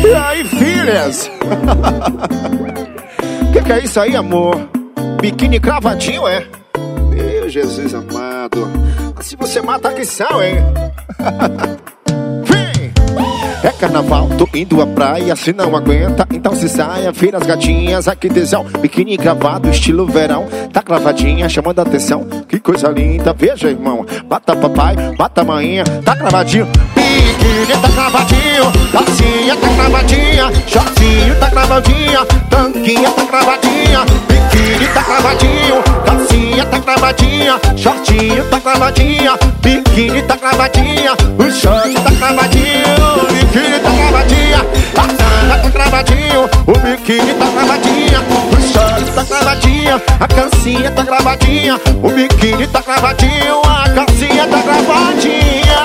E aí, filhas? Que é isso aí, amor? Biquíni cravadinho, é? Meu Jesus amado. Se você mata, que sal, hein? Vem! É carnaval, tô indo à praia. Se não aguenta, então se saia. Vira as gatinhas, aqui tesão. Biquíni cravado, estilo verão. Tá cravadinha, chamando a atenção. Que coisa linda, veja, irmão. Bata papai, bata maninha. Tá cravadinho. Biquíni tá cravadinho. Calcinha tá cravadinha. Shortinho tá cravadinha. Tanquinha tá cravadinha. Biquíni tá cravadinho. Calcinha tá cravadinha. Shortinho tá cravadinha. Biquíni tá cravadinha. O short tá cravadinho. O biquíni tá cravadinha. A tanga tá cravadinho. O biquíni tá cravadinha. O short tá cravadinha. A calcinha tá cravadinha. O biquíni tá cravadinho. A calcinha tá cravadinha.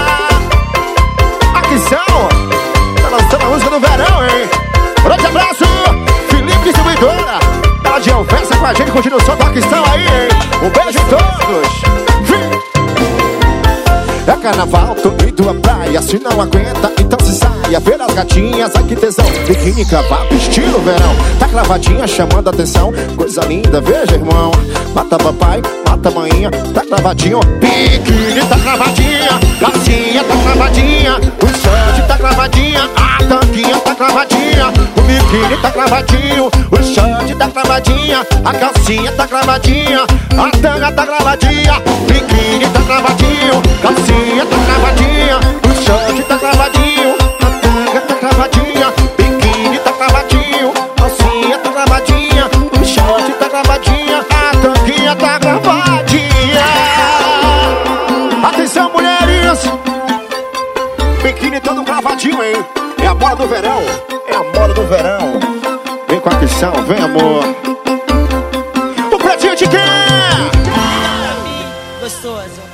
Aqui são. Tá lançando a música do verão, hein? Grande abraço, Felipe Distribuidora. Ela de Alversa com a gente, curtindo o som do Aquistão aí, hein? Um beijo em todos. É carnaval, tô indo à praia. Se não aguenta, então se saia. Ver as gatinhas, ai que tesão. Biquíni cravado, estilo verão. Tá cravadinha, chamando a atenção. Coisa linda, veja, irmão. Mata papai, mata maninha. Tá cravadinho. Biquíni tá cravadinha. Calcinha tá cravadinha. O short tá cravadinha. A tanquinha tá cravadinha. O biquíni tá cravadinho. O short tá cravadinha. A calcinha tá cravadinha. A tanga tá cravadinha. Biquíni tá cravadinho. Calcinha tá cravadinha. O short tá cravadinho. A tanga tá cravadinha. Biquíni tá cravadinho. Calcinha tá cravadinha. O short tá cravadinha. A tanguinha tá cravadinha. Atenção, mulheres. Biquíni todo cravadinho, hein? É a moda do verão. É a moda do verão. Vem com a questão, vem, amor. O pretinho de quem? Gostoso.